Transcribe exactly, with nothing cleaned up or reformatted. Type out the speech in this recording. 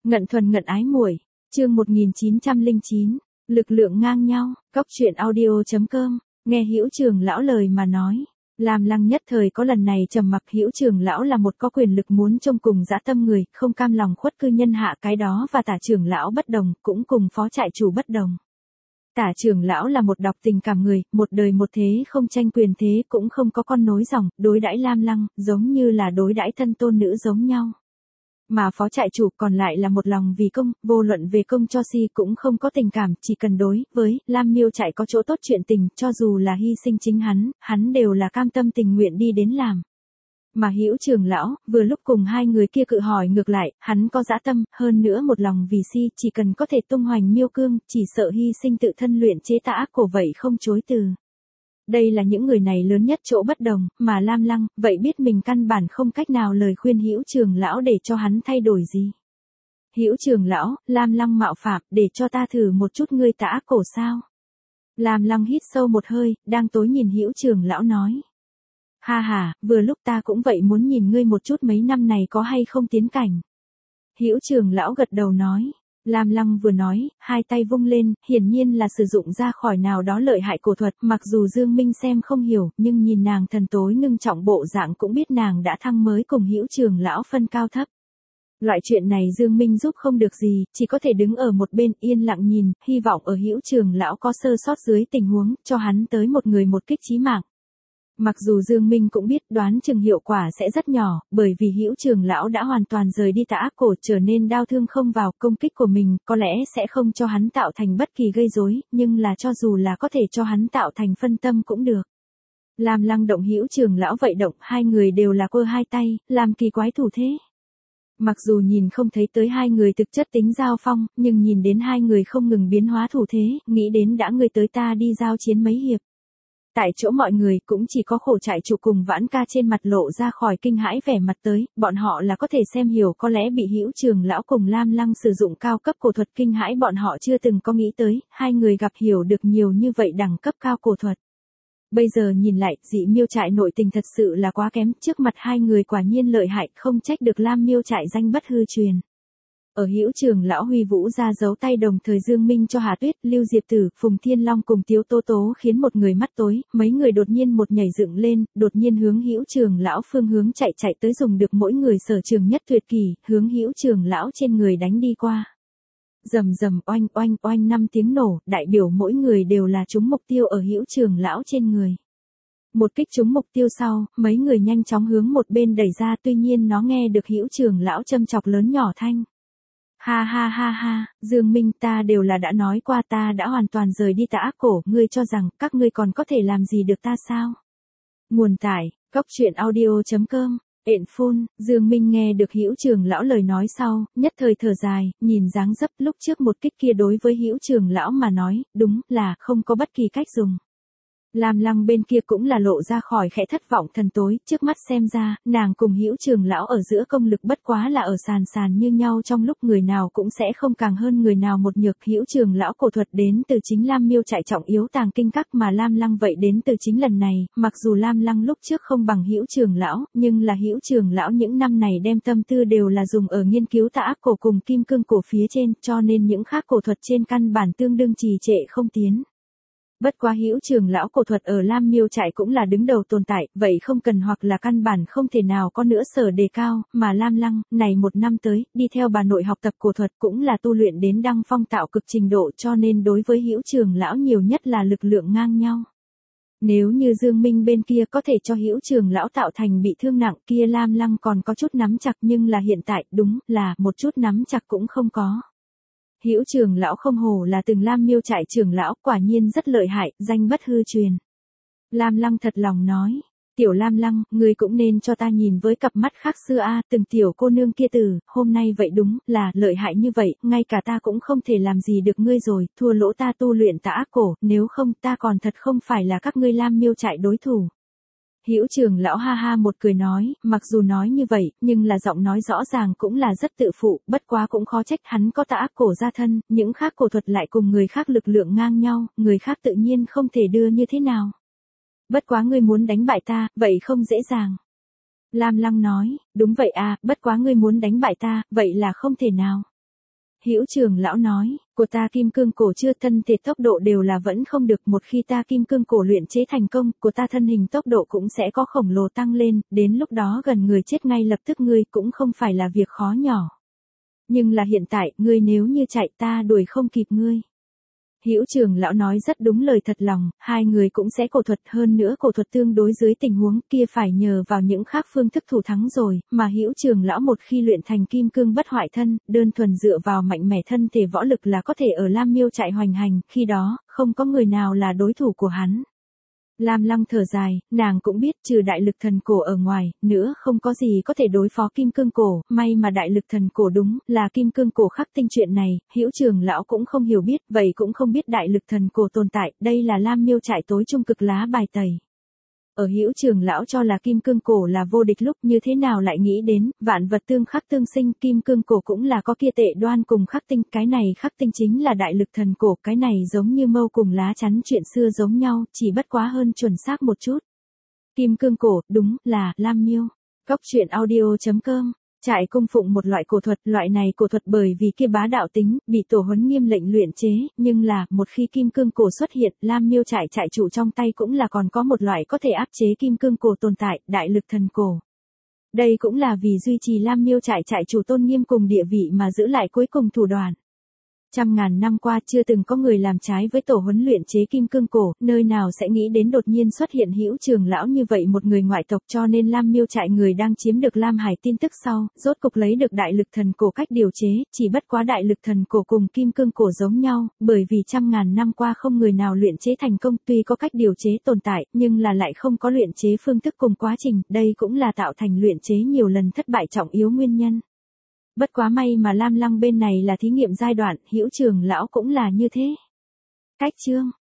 Ngận thuần ngận ái muội, chương một nghìn chín trăm lẻ chín, lực lượng ngang nhau, cóc truyện audio chấm com, nghe Hữu Trường lão lời mà nói. Lam Lăng nhất thời có lần này trầm mặc. Hữu Trường lão là một có quyền lực muốn trông cùng dã tâm người, không cam lòng khuất cư nhân hạ, cái đó và Tả trưởng lão bất đồng, cũng cùng phó trại chủ bất đồng. Tả trưởng lão là một đọc tình cảm người, một đời một thế không tranh quyền thế, cũng không có con nối dòng, đối đãi Lam Lăng giống như là đối đãi thân tôn nữ giống nhau. Mà phó trại chủ còn lại là một lòng vì công, vô luận về công cho si cũng không có tình cảm, chỉ cần đối với Lam Miêu trại có chỗ tốt chuyện tình, cho dù là hy sinh chính hắn, hắn đều là cam tâm tình nguyện đi đến làm. Mà Hữu Trường lão, vừa lúc cùng hai người kia cự hỏi ngược lại, hắn có dã tâm, hơn nữa một lòng vì si, chỉ cần có thể tung hoành miêu cương, chỉ sợ hy sinh tự thân luyện chế tà ác cổ vậy không chối từ. Đây là những người này lớn nhất chỗ bất đồng, mà Lam Lăng, vậy biết mình căn bản không cách nào lời khuyên Hữu Trường lão để cho hắn thay đổi gì. Hữu Trường lão, Lam Lăng mạo phạm, để cho ta thử một chút ngươi tà ác cổ sao. Lam Lăng hít sâu một hơi, đang tối nhìn Hữu Trường lão nói. Ha ha, vừa lúc ta cũng vậy muốn nhìn ngươi một chút mấy năm này có hay không tiến cảnh. Hữu Trường lão gật đầu nói. Lam Lăng vừa nói, hai tay vung lên, hiển nhiên là sử dụng ra khỏi nào đó lợi hại cổ thuật, mặc dù Dương Minh xem không hiểu, nhưng nhìn nàng thần tối ngưng trọng bộ dạng cũng biết nàng đã thăng mới cùng Hữu Trường lão phân cao thấp. Loại chuyện này Dương Minh giúp không được gì, chỉ có thể đứng ở một bên yên lặng nhìn, hy vọng ở Hữu Trường lão có sơ sót dưới tình huống, cho hắn tới một người một kích chí mạng. Mặc dù Dương Minh cũng biết đoán chừng hiệu quả sẽ rất nhỏ, bởi vì Hữu Trường lão đã hoàn toàn rời đi tà ác cổ, trở nên đau thương không vào, công kích của mình có lẽ sẽ không cho hắn tạo thành bất kỳ gây rối, nhưng là cho dù là có thể cho hắn tạo thành phân tâm cũng được. Lam Lăng động Hữu Trường lão vậy động, hai người đều là quơ hai tay, làm kỳ quái thủ thế. Mặc dù nhìn không thấy tới hai người thực chất tính giao phong, nhưng nhìn đến hai người không ngừng biến hóa thủ thế, nghĩ đến đã ngươi tới ta đi giao chiến mấy hiệp. Tại chỗ mọi người cũng chỉ có khổ trại chủ cùng Vãn Ca trên mặt lộ ra khỏi kinh hãi vẻ mặt tới, bọn họ là có thể xem hiểu có lẽ bị Hữu Trường lão cùng Lam Lăng sử dụng cao cấp cổ thuật kinh hãi bọn họ chưa từng có nghĩ tới, hai người gặp hiểu được nhiều như vậy đẳng cấp cao cổ thuật. Bây giờ nhìn lại, Dị Miêu trại nội tình thật sự là quá kém, trước mặt hai người quả nhiên lợi hại, không trách được Lam Miêu trại danh bất hư truyền. Ở Hữu Trường lão huy vũ ra dấu tay đồng thời Dương Minh cho Hà Tuyết, Lưu Diệp Tử, Phùng Thiên Long cùng Tiếu Tố Tố khiến một người mắt tối, mấy người đột nhiên một nhảy dựng lên, đột nhiên hướng Hữu Trường lão phương hướng chạy chạy tới dùng được mỗi người sở trường nhất tuyệt kỳ, hướng Hữu Trường lão trên người đánh đi qua. Rầm rầm oanh oanh oanh năm tiếng nổ, đại biểu mỗi người đều là trúng mục tiêu ở Hữu Trường lão trên người. Một kích trúng mục tiêu sau, mấy người nhanh chóng hướng một bên đẩy ra, tuy nhiên nó nghe được Hữu Trường lão châm chọc lớn nhỏ thanh. Ha ha ha ha, Dương Minh, ta đều là đã nói qua, ta đã hoàn toàn rời đi tà ác cổ, ngươi cho rằng các ngươi còn có thể làm gì được ta sao? Nguồn tải, cóc truyện audio chấm com, ện phun. Dương Minh nghe được Hữu Trường lão lời nói sau, nhất thời thở dài, nhìn dáng dấp lúc trước một kích kia đối với Hữu Trường lão mà nói, đúng là không có bất kỳ cách dùng. Lam Lăng bên kia cũng là lộ ra khỏi khẽ thất vọng thần tối, trước mắt xem ra, nàng cùng Hữu Trường lão ở giữa công lực bất quá là ở sàn sàn như nhau, trong lúc người nào cũng sẽ không càng hơn người nào một nhược. Hữu Trường lão cổ thuật đến từ chính Lam Miêu trại trọng yếu tàng kinh các, mà Lam Lăng vậy đến từ chính lần này, mặc dù Lam Lăng lúc trước không bằng Hữu Trường lão, nhưng là Hữu Trường lão những năm này đem tâm tư đều là dùng ở nghiên cứu tà ác cổ cùng kim cương cổ phía trên, cho nên những khác cổ thuật trên căn bản tương đương trì trệ không tiến. Bất quá Hữu Trường lão cổ thuật ở Lam Miêu trại cũng là đứng đầu tồn tại, vậy không cần hoặc là căn bản không thể nào có nữa sở đề cao, mà Lam Lăng, này một năm tới, đi theo bà nội học tập cổ thuật cũng là tu luyện đến đăng phong tạo cực trình độ, cho nên đối với Hữu Trường lão nhiều nhất là lực lượng ngang nhau. Nếu như Dương Minh bên kia có thể cho Hữu Trường lão tạo thành bị thương nặng, kia Lam Lăng còn có chút nắm chặt, nhưng là hiện tại, đúng là một chút nắm chặt cũng không có. Hữu Trường lão không hổ là từng Lam Miêu trại trưởng lão, quả nhiên rất lợi hại, danh bất hư truyền. Lam Lăng thật lòng nói, tiểu Lam Lăng, ngươi cũng nên cho ta nhìn với cặp mắt khác xưa a, từng tiểu cô nương kia từ, hôm nay vậy đúng là lợi hại như vậy, ngay cả ta cũng không thể làm gì được ngươi rồi, thua lỗ ta tu luyện tà ác cổ, nếu không ta còn thật không phải là các ngươi Lam Miêu trại đối thủ. Hữu Trường lão ha ha một cười nói, mặc dù nói như vậy, nhưng là giọng nói rõ ràng cũng là rất tự phụ, bất quá cũng khó trách hắn có tà ác cổ gia thân, những khác cổ thuật lại cùng người khác lực lượng ngang nhau, người khác tự nhiên không thể đưa như thế nào. Bất quá ngươi muốn đánh bại ta, vậy không dễ dàng. Lam Lăng nói, đúng vậy à, bất quá ngươi muốn đánh bại ta, vậy là không thể nào. Hữu Trường lão nói, của ta kim cương cổ chưa thân thể tốc độ đều là vẫn không được, một khi ta kim cương cổ luyện chế thành công, của ta thân hình tốc độ cũng sẽ có khổng lồ tăng lên, đến lúc đó gần người chết ngay lập tức ngươi cũng không phải là việc khó nhỏ. Nhưng là hiện tại, ngươi nếu như chạy ta đuổi không kịp ngươi. Hữu Trường lão nói rất đúng lời thật lòng, hai người cũng sẽ cổ thuật, hơn nữa cổ thuật tương đối dưới tình huống kia phải nhờ vào những khác phương thức thủ thắng rồi, mà Hữu Trường lão một khi luyện thành kim cương bất hoại thân, đơn thuần dựa vào mạnh mẽ thân thể võ lực là có thể ở Lam Miêu trại hoành hành, khi đó, không có người nào là đối thủ của hắn. Lam Lăng thở dài, nàng cũng biết trừ đại lực thần cổ ở ngoài, nữa không có gì có thể đối phó kim cương cổ, may mà đại lực thần cổ đúng là kim cương cổ khắc tinh, chuyện này, Hữu Trường lão cũng không hiểu biết, vậy cũng không biết đại lực thần cổ tồn tại, đây là Lam Miêu trại tối trung cực lá bài tẩy. Ở Hữu Trường lão cho là kim cương cổ là vô địch lúc, như thế nào lại nghĩ đến, vạn vật tương khắc tương sinh, kim cương cổ cũng là có kia tệ đoan cùng khắc tinh, cái này khắc tinh chính là đại lực thần cổ, cái này giống như mâu cùng lá chắn chuyện xưa giống nhau, chỉ bất quá hơn chuẩn xác một chút. Kim cương cổ, đúng là Lam Miêu. Góc truyện audio chấm com. Trại cung phụng một loại cổ thuật, loại này cổ thuật bởi vì kia bá đạo tính, bị tổ huấn nghiêm lệnh luyện chế, nhưng là, một khi kim cương cổ xuất hiện, Lam Miêu trại trại chủ trong tay cũng là còn có một loại có thể áp chế kim cương cổ tồn tại, đại lực thần cổ. Đây cũng là vì duy trì Lam Miêu trại trại chủ tôn nghiêm cùng địa vị mà giữ lại cuối cùng thủ đoạn. Trăm ngàn năm qua chưa từng có người làm trái với tổ huấn luyện chế kim cương cổ, nơi nào sẽ nghĩ đến đột nhiên xuất hiện Hữu Trường lão như vậy một người ngoại tộc, cho nên Lam Miêu trại người đang chiếm được Lam Hải tin tức sau, rốt cục lấy được đại lực thần cổ cách điều chế, chỉ bất quá đại lực thần cổ cùng kim cương cổ giống nhau, bởi vì trăm ngàn năm qua không người nào luyện chế thành công, tuy có cách điều chế tồn tại, nhưng là lại không có luyện chế phương thức cùng quá trình, đây cũng là tạo thành luyện chế nhiều lần thất bại trọng yếu nguyên nhân. Bất quá may mà Lam Lăng bên này là thí nghiệm giai đoạn, Hữu Trường lão cũng là như thế. Cách chương